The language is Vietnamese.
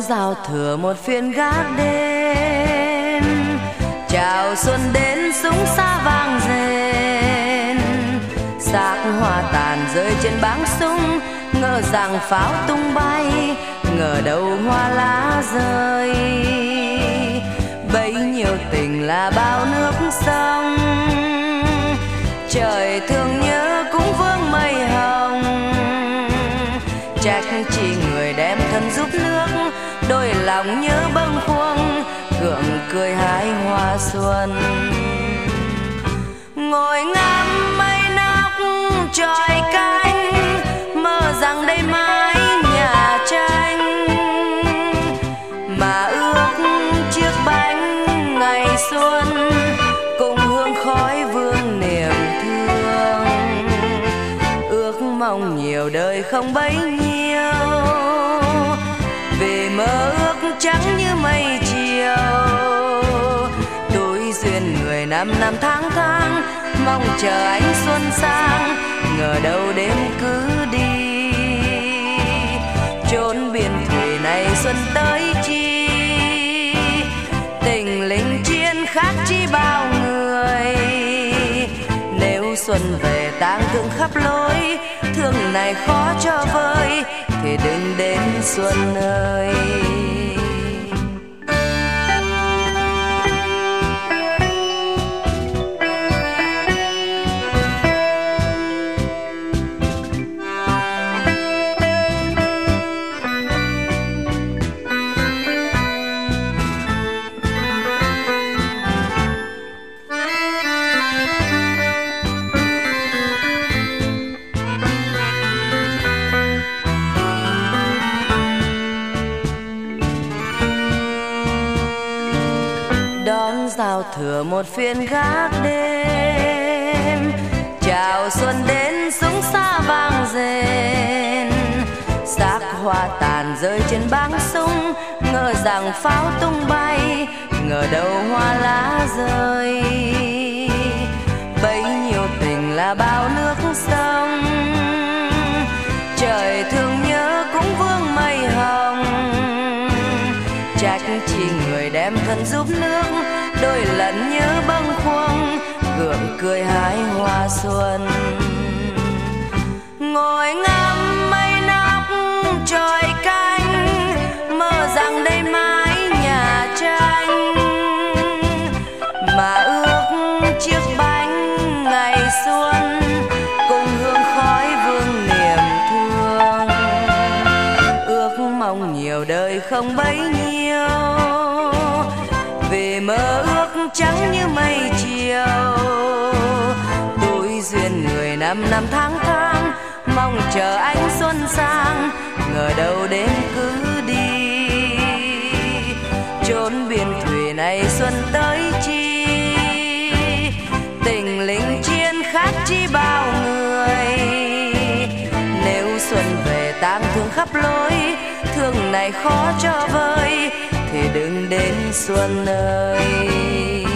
giao thừa một phiên gác đêm, chào xuân đến súng xa vang rền, xác hoa tàn rơi trên báng súng, ngỡ rằng pháo tung bay, ngờ đâu hoa lá rơi. Bấy nhiêu tình là bao nước sông, trời thương nhớ cũng vương mây hồng. Trách chi người đem thân giúp nước, đôi lòng nhớ bâng khuâng, gượng cười hái hoa xuân. Ngồi ngắm mây nóc tròi canh, mơ rằng đây mái nhà tranh, mà ước chiếc bánh ngày xuân cùng hương khói vương niềm thương. Ước mong nhiều đời không bấy nhiêu, vì mơ ước trắng như mây chiều. Túi duyên người năm năm tháng tháng, mong chờ ánh xuân sang, ngờ đâu đêm cứ đi. Chốn biển thủy này xuân tới chi, tình linh chiến khác chi bao người. Nếu xuân về tang thương khắp lối, thương này khó cho vơi, thì đừng đến xuân ơi. Đón giao thừa một phiên gác đêm, chào xuân đến súng xa vang rền, xác hoa tàn rơi trên báng súng, ngờ rằng pháo tung bay, ngờ đâu hoa lá rơi. Bấy nhiêu tình là bao nước sông, trời thương nhớ cũng vương mây hồng. Trách chi người đem thân giúp nước, đôi lần nhớ bâng khuâng, gượng cười hái hoa xuân. Ngồi ngắm mây nóc tròi canh, mơ rằng đây mái nhà tranh, mà ước chiếc bánh ngày xuân cùng hương khói vương niềm thương. Ước mong nhiều đời không bấy nhiêu, vì mơ ước trắng như mây chiều. Túi duyên người năm năm tháng tháng, mong chờ ánh xuân sang, ngờ đâu đêm cứ đi. Chốn biển thủy này xuân tới chi, tình linh chiến khác chi bao người. Nếu xuân về tang thương khắp lối, thương này khó cho vơi, thì đừng đến xuân ơi.